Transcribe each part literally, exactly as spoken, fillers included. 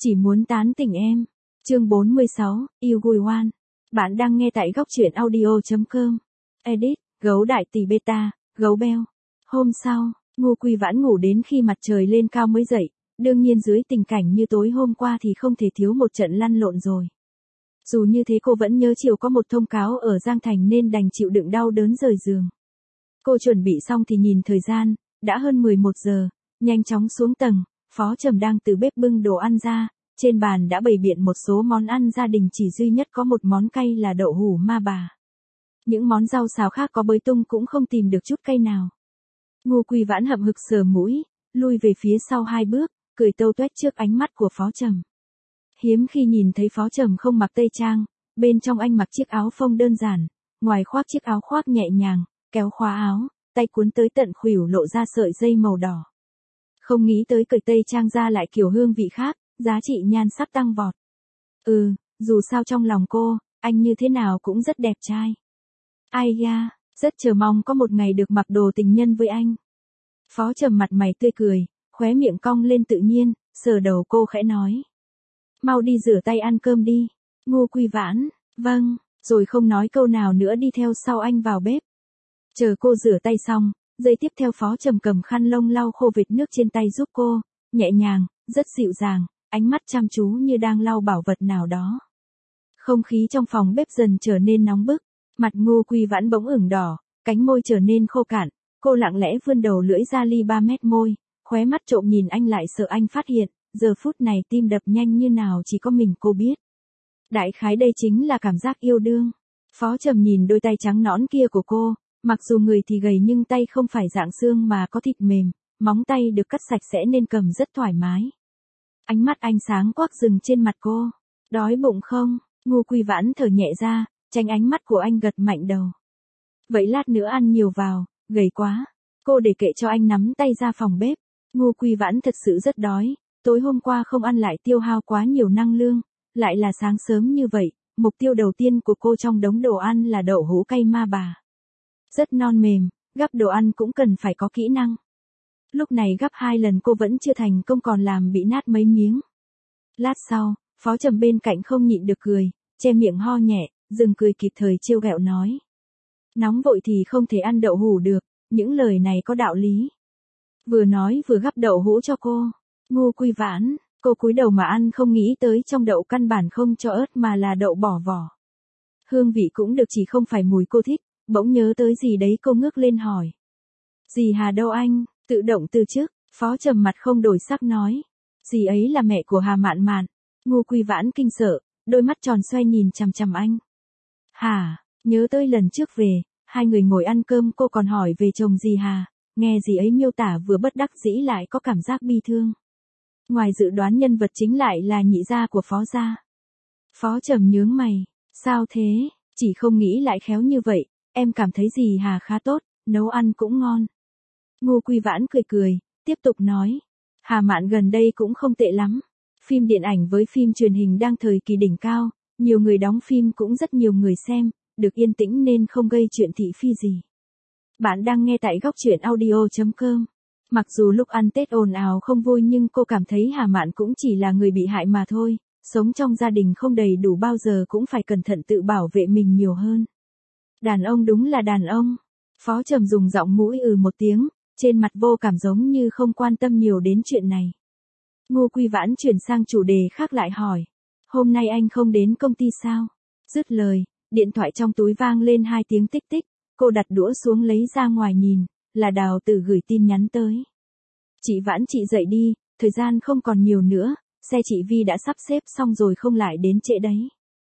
Chỉ muốn tán tỉnh em. Chương bốn mươi sáu, yêu Gùi Hoan. Bạn đang nghe tại góc truyện audio.com. Edit, gấu đại tỷ beta, gấu beo. Hôm sau, Ngô Quy Vãn ngủ đến khi mặt trời lên cao mới dậy, đương nhiên dưới tình cảnh như tối hôm qua thì không thể thiếu một trận lăn lộn rồi. Dù như thế cô vẫn nhớ chiều có một thông cáo ở Giang Thành nên đành chịu đựng đau đớn rời giường. Cô chuẩn bị xong thì nhìn thời gian, đã hơn mười một giờ, nhanh chóng xuống tầng, Phó Trầm đang từ bếp bưng đồ ăn ra, trên bàn đã bày biện một số món ăn gia đình chỉ duy nhất có một món cay là đậu hủ ma bà. Những món rau xào khác có bới tung cũng không tìm được chút cay nào. Ngô Quy Vãn hậm hực sờ mũi, lui về phía sau hai bước, cười tâu tuét trước ánh mắt của Phó Trầm. Hiếm khi nhìn thấy Phó Trầm không mặc tây trang, bên trong anh mặc chiếc áo phông đơn giản, ngoài khoác chiếc áo khoác nhẹ nhàng, kéo khóa áo, tay cuốn tới tận khuỷu lộ ra sợi dây màu đỏ. Không nghĩ tới cởi tây trang ra lại kiểu hương vị khác, giá trị nhan sắc tăng vọt. Ừ, dù sao trong lòng cô, anh như thế nào cũng rất đẹp trai. Ai da, rất chờ mong có một ngày được mặc đồ tình nhân với anh. Phó Trầm mặt mày tươi cười, khóe miệng cong lên tự nhiên, sờ đầu cô khẽ nói. Mau đi rửa tay ăn cơm đi. Ngô Quy Vãn, vâng, rồi không nói câu nào nữa đi theo sau anh vào bếp. Chờ cô rửa tay xong, giây tiếp theo Phó Trầm cầm khăn lông lau khô vệt nước trên tay giúp cô, nhẹ nhàng, rất dịu dàng, ánh mắt chăm chú như đang lau bảo vật nào đó. Không khí trong phòng bếp dần trở nên nóng bức, mặt Ngô Quy Vãn bỗng ửng đỏ, cánh môi trở nên khô cạn, cô lặng lẽ vươn đầu lưỡi ra ly ba mét môi, khóe mắt trộm nhìn anh lại sợ anh phát hiện, giờ phút này tim đập nhanh như nào chỉ có mình cô biết. Đại khái đây chính là cảm giác yêu đương. Phó Trầm nhìn đôi tay trắng nõn kia của cô, mặc dù người thì gầy nhưng tay không phải dạng xương mà có thịt mềm, móng tay được cắt sạch sẽ nên cầm rất thoải mái. Ánh mắt anh sáng quắc dừng trên mặt cô. Đói bụng không? Ngô Quy Vãn thở nhẹ ra, tránh ánh mắt của anh gật mạnh đầu. Vậy lát nữa ăn nhiều vào, gầy quá. Cô để kệ cho anh nắm tay ra phòng bếp. Ngô Quy Vãn thật sự rất đói, tối hôm qua không ăn lại tiêu hao quá nhiều năng lượng, lại là sáng sớm như vậy, mục tiêu đầu tiên của cô trong đống đồ ăn là đậu hũ cay ma bà. Rất non mềm, gắp đồ ăn cũng cần phải có kỹ năng. Lúc này gắp hai lần cô vẫn chưa thành công còn làm bị nát mấy miếng. Lát sau, Phó Trầm bên cạnh không nhịn được cười, che miệng ho nhẹ, dừng cười kịp thời trêu ghẹo nói. Nóng vội thì không thể ăn đậu hũ được, những lời này có đạo lý. Vừa nói vừa gắp đậu hũ cho cô. Ngô Quy Vãn, cô cúi đầu mà ăn không nghĩ tới trong đậu căn bản không cho ớt mà là đậu bỏ vỏ. Hương vị cũng được chỉ không phải mùi cô thích, bỗng nhớ tới gì đấy cô ngước lên hỏi. Dì Hà đâu anh? Tự động từ chức, Phó Trầm mặt không đổi sắc nói. Dì ấy là mẹ của Hà Mạn Mạn. Ngô Quy Vãn kinh sợ, đôi mắt tròn xoay nhìn chằm chằm anh. Hà, nhớ tới lần trước về, hai người ngồi ăn cơm cô còn hỏi về chồng dì Hà, nghe dì ấy miêu tả vừa bất đắc dĩ lại có cảm giác bi thương. Ngoài dự đoán nhân vật chính lại là nhị gia của Phó gia. Phó Trầm nhướng mày, sao thế, chỉ không nghĩ lại khéo như vậy, em cảm thấy dì Hà khá tốt, nấu ăn cũng ngon. Ngô Quy Vãn cười cười, tiếp tục nói. Hà Mạn gần đây cũng không tệ lắm. Phim điện ảnh với phim truyền hình đang thời kỳ đỉnh cao, nhiều người đóng phim cũng rất nhiều người xem, được yên tĩnh nên không gây chuyện thị phi gì. Bạn đang nghe tại góc truyện audio.com. Mặc dù lúc ăn Tết ồn ào không vui nhưng cô cảm thấy Hà Mạn cũng chỉ là người bị hại mà thôi, sống trong gia đình không đầy đủ bao giờ cũng phải cẩn thận tự bảo vệ mình nhiều hơn. Đàn ông đúng là đàn ông. Phó Trầm dùng giọng mũi ừ một tiếng, trên mặt vô cảm giống như không quan tâm nhiều đến chuyện này. Ngô Quy Vãn chuyển sang chủ đề khác lại hỏi. Hôm nay anh không đến công ty sao? Dứt lời, điện thoại trong túi vang lên hai tiếng tích tích, cô đặt đũa xuống lấy ra ngoài nhìn, là Đào Tử gửi tin nhắn tới. Chị Vãn chị dậy đi, thời gian không còn nhiều nữa, xe chị Vi đã sắp xếp xong rồi không lại đến trễ đấy.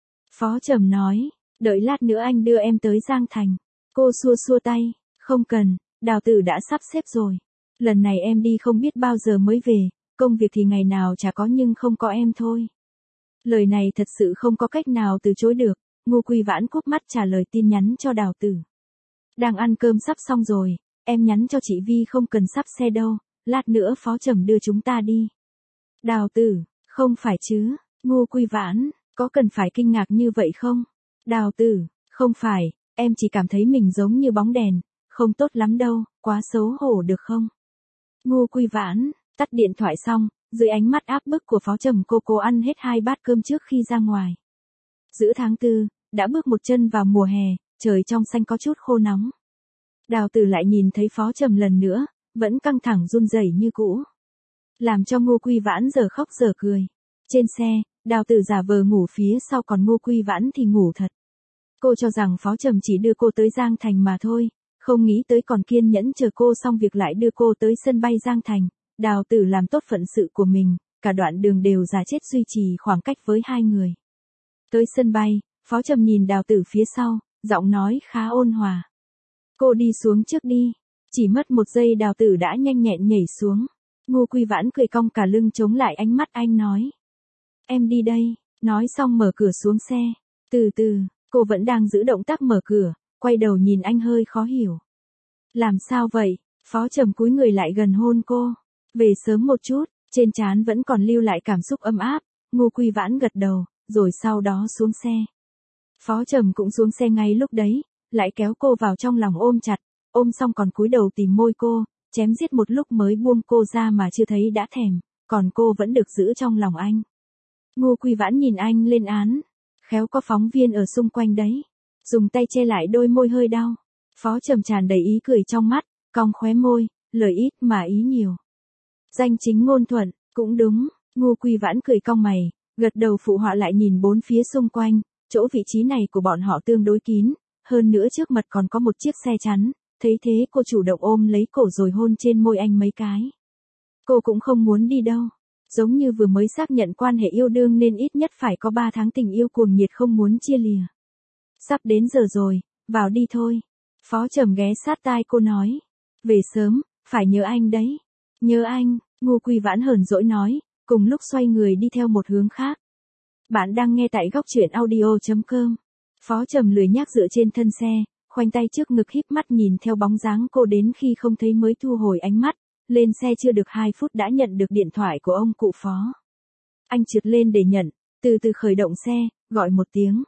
Phó Trầm nói, đợi lát nữa anh đưa em tới Giang Thành. Cô xua xua tay, không cần, Đào Tử đã sắp xếp rồi. Lần này em đi không biết bao giờ mới về, công việc thì ngày nào chả có nhưng không có em thôi. Lời này thật sự không có cách nào từ chối được, Ngô Quy Vãn cúp mắt trả lời tin nhắn cho Đào Tử. Đang ăn cơm sắp xong rồi, em nhắn cho chị Vi không cần sắp xe đâu, lát nữa Phó Trầm đưa chúng ta đi. Đào Tử, không phải chứ, Ngô Quy Vãn, có cần phải kinh ngạc như vậy không? Đào Tử, không phải, em chỉ cảm thấy mình giống như bóng đèn, không tốt lắm đâu, quá xấu hổ được không? Ngô Quy Vãn, tắt điện thoại xong, dưới ánh mắt áp bức của Phó Trầm cô cô ăn hết hai bát cơm trước khi ra ngoài. Giữa tháng tư, đã bước một chân vào mùa hè, trời trong xanh có chút khô nóng. Đào Tử lại nhìn thấy Phó Trầm lần nữa, vẫn căng thẳng run rẩy như cũ. Làm cho Ngô Quy Vãn giờ khóc giờ cười. Trên xe, Đào Tử giả vờ ngủ phía sau còn Ngô Quy Vãn thì ngủ thật. Cô cho rằng Phó Trầm chỉ đưa cô tới Giang Thành mà thôi, không nghĩ tới còn kiên nhẫn chờ cô xong việc lại đưa cô tới sân bay Giang Thành. Đào Tử làm tốt phận sự của mình, cả đoạn đường đều giả chết duy trì khoảng cách với hai người. Tới sân bay, Phó Trầm nhìn Đào Tử phía sau, giọng nói khá ôn hòa. Cô đi xuống trước đi. Chỉ mất một giây Đào Tử đã nhanh nhẹn nhảy xuống. Ngô Quy Vãn cười cong cả lưng chống lại ánh mắt anh nói. Em đi đây, nói xong mở cửa xuống xe. Từ từ, cô vẫn đang giữ động tác mở cửa, quay đầu nhìn anh hơi khó hiểu. Làm sao vậy? Phó Trầm cúi người lại gần hôn cô. Về sớm một chút, trên trán vẫn còn lưu lại cảm xúc ấm áp. Ngô Quy Vãn gật đầu, rồi sau đó xuống xe. Phó Trầm cũng xuống xe ngay lúc đấy, lại kéo cô vào trong lòng ôm chặt, ôm xong còn cúi đầu tìm môi cô, chém giết một lúc mới buông cô ra mà chưa thấy đã thèm, còn cô vẫn được giữ trong lòng anh. Ngô Quy Vãn nhìn anh lên án, khéo có phóng viên ở xung quanh đấy, dùng tay che lại đôi môi hơi đau. Phó Trầm tràn đầy ý cười trong mắt, cong khóe môi, lời ít mà ý nhiều. Danh chính ngôn thuận, cũng đúng. Ngô Quy Vãn cười cong mày, gật đầu phụ họa lại nhìn bốn phía xung quanh, chỗ vị trí này của bọn họ tương đối kín, hơn nữa trước mặt còn có một chiếc xe chắn, thấy thế cô chủ động ôm lấy cổ rồi hôn trên môi anh mấy cái. Cô cũng không muốn đi đâu, giống như vừa mới xác nhận quan hệ yêu đương nên ít nhất phải có ba tháng tình yêu cuồng nhiệt không muốn chia lìa. Sắp đến giờ rồi, vào đi thôi. Phó Trầm ghé sát tai cô nói, về sớm, phải nhớ anh đấy. Nhớ anh, Ngô Quy Vãn hờn dỗi nói, cùng lúc xoay người đi theo một hướng khác. Bạn đang nghe tại góc truyện audio chấm com. Phó Trầm lười nhác dựa trên thân xe, khoanh tay trước ngực híp mắt nhìn theo bóng dáng cô đến khi không thấy mới thu hồi ánh mắt. Lên xe chưa được hai phút đã nhận được điện thoại của ông cụ Phó. Anh trượt lên để nhận, từ từ khởi động xe, gọi một tiếng.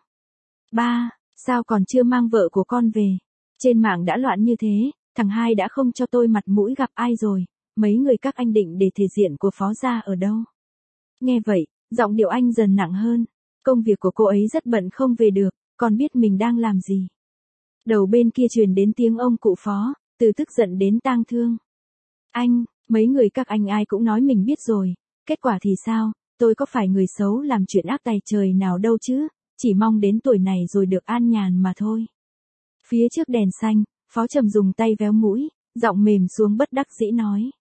Ba, sao còn chưa mang vợ của con về? Trên mạng đã loạn như thế, thằng hai đã không cho tôi mặt mũi gặp ai rồi, mấy người các anh định để thể diện của Phó gia ở đâu? Nghe vậy, giọng điệu anh dần nặng hơn, công việc của cô ấy rất bận không về được, còn biết mình đang làm gì. Đầu bên kia truyền đến tiếng ông cụ Phó, từ tức giận đến tang thương. Anh, mấy người các anh ai cũng nói mình biết rồi, kết quả thì sao, tôi có phải người xấu làm chuyện ác tay trời nào đâu chứ, chỉ mong đến tuổi này rồi được an nhàn mà thôi. Phía trước đèn xanh, Phó Trầm dùng tay véo mũi, giọng mềm xuống bất đắc dĩ nói.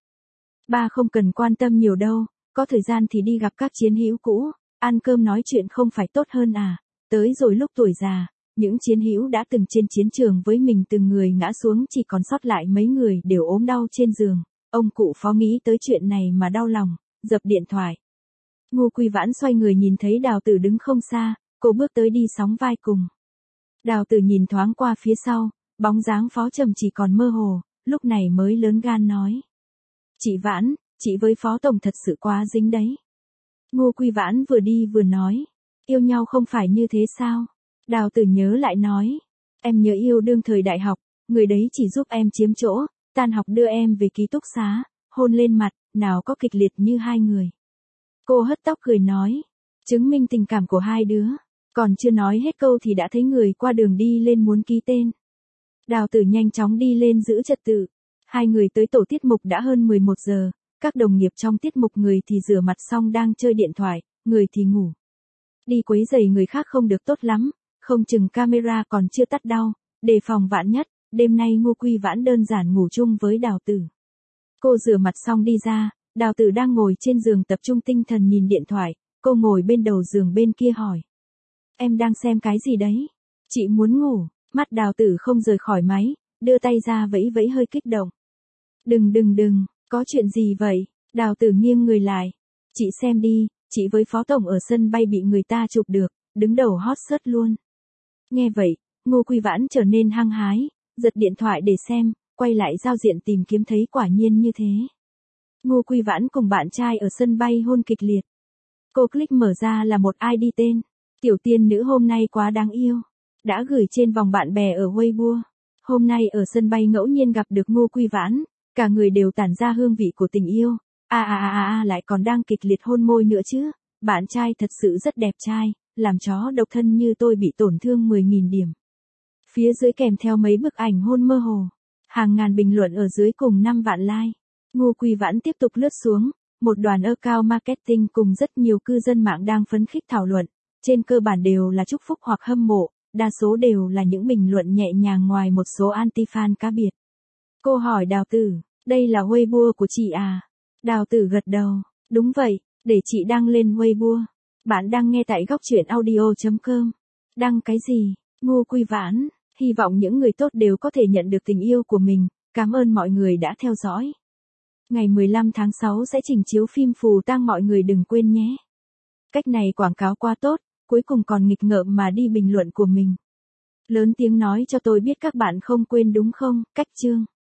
Ba không cần quan tâm nhiều đâu, có thời gian thì đi gặp các chiến hữu cũ, ăn cơm nói chuyện không phải tốt hơn à, tới rồi lúc tuổi già, những chiến hữu đã từng trên chiến trường với mình từng người ngã xuống chỉ còn sót lại mấy người đều ốm đau trên giường. Ông cụ Phó nghĩ tới chuyện này mà đau lòng, dập điện thoại. Ngô Quy Vãn xoay người nhìn thấy Đào Tử đứng không xa, cô bước tới đi sóng vai cùng. Đào Tử nhìn thoáng qua phía sau, bóng dáng Phó Trầm chỉ còn mơ hồ, lúc này mới lớn gan nói. Chị Vãn, chị với Phó Tổng thật sự quá dính đấy. Ngô Quy Vãn vừa đi vừa nói, yêu nhau không phải như thế sao? Đào Tử nhớ lại nói, em nhớ yêu đương thời đại học, người đấy chỉ giúp em chiếm chỗ, tan học đưa em về ký túc xá, hôn lên mặt, nào có kịch liệt như hai người. Cô hất tóc cười nói, chứng minh tình cảm của hai đứa, còn chưa nói hết câu thì đã thấy người qua đường đi lên muốn ký tên. Đào Tử nhanh chóng đi lên giữ trật tự. Hai người tới tổ tiết mục đã hơn mười một giờ, các đồng nghiệp trong tiết mục người thì rửa mặt xong đang chơi điện thoại, người thì ngủ. Đi quấy rầy người khác không được tốt lắm, không chừng camera còn chưa tắt đau, đề phòng vạn nhất, đêm nay Ngô Quy Vãn đơn giản ngủ chung với Đào Tử. Cô rửa mặt xong đi ra, Đào Tử đang ngồi trên giường tập trung tinh thần nhìn điện thoại, cô ngồi bên đầu giường bên kia hỏi. Em đang xem cái gì đấy? Chị muốn ngủ, mắt Đào Tử không rời khỏi máy, đưa tay ra vẫy vẫy hơi kích động. Đừng đừng đừng, có chuyện gì vậy? Đào Tử nghiêng người lại. Chị xem đi, chị với Phó Tổng ở sân bay bị người ta chụp được, đứng đầu hot search luôn. Nghe vậy, Ngô Quy Vãn trở nên hăng hái, giật điện thoại để xem, quay lại giao diện tìm kiếm thấy quả nhiên như thế. Ngô Quy Vãn cùng bạn trai ở sân bay hôn kịch liệt. Cô click mở ra là một i đê tên, tiểu tiên nữ hôm nay quá đáng yêu, đã gửi trên vòng bạn bè ở Weibo. Hôm nay ở sân bay ngẫu nhiên gặp được Ngô Quy Vãn, cả người đều tản ra hương vị của tình yêu, À à à à lại còn đang kịch liệt hôn môi nữa chứ. Bạn trai thật sự rất đẹp trai, làm chó độc thân như tôi bị tổn thương mười nghìn điểm. Phía dưới kèm theo mấy bức ảnh hôn mơ hồ. Hàng ngàn bình luận ở dưới cùng năm vạn like. Ngô Quy Vãn tiếp tục lướt xuống, một đoàn account marketing cùng rất nhiều cư dân mạng đang phấn khích thảo luận, trên cơ bản đều là chúc phúc hoặc hâm mộ, đa số đều là những bình luận nhẹ nhàng ngoài một số anti-fan cá biệt. Cô hỏi Đào Tử, đây là Weibo của chị à? Đào Tử gật đầu, đúng vậy, để chị đăng lên Weibo. Bạn đang nghe tại góc truyện audio chấm com. Đăng cái gì? Ngô Quy Vãn, hy vọng những người tốt đều có thể nhận được tình yêu của mình, cảm ơn mọi người đã theo dõi. Ngày mười lăm tháng sáu sẽ trình chiếu phim Phù Tang mọi người đừng quên nhé. Cách này quảng cáo quá tốt, cuối cùng còn nghịch ngợm mà đi bình luận của mình. Lớn tiếng nói cho tôi biết các bạn không quên đúng không, cách chương.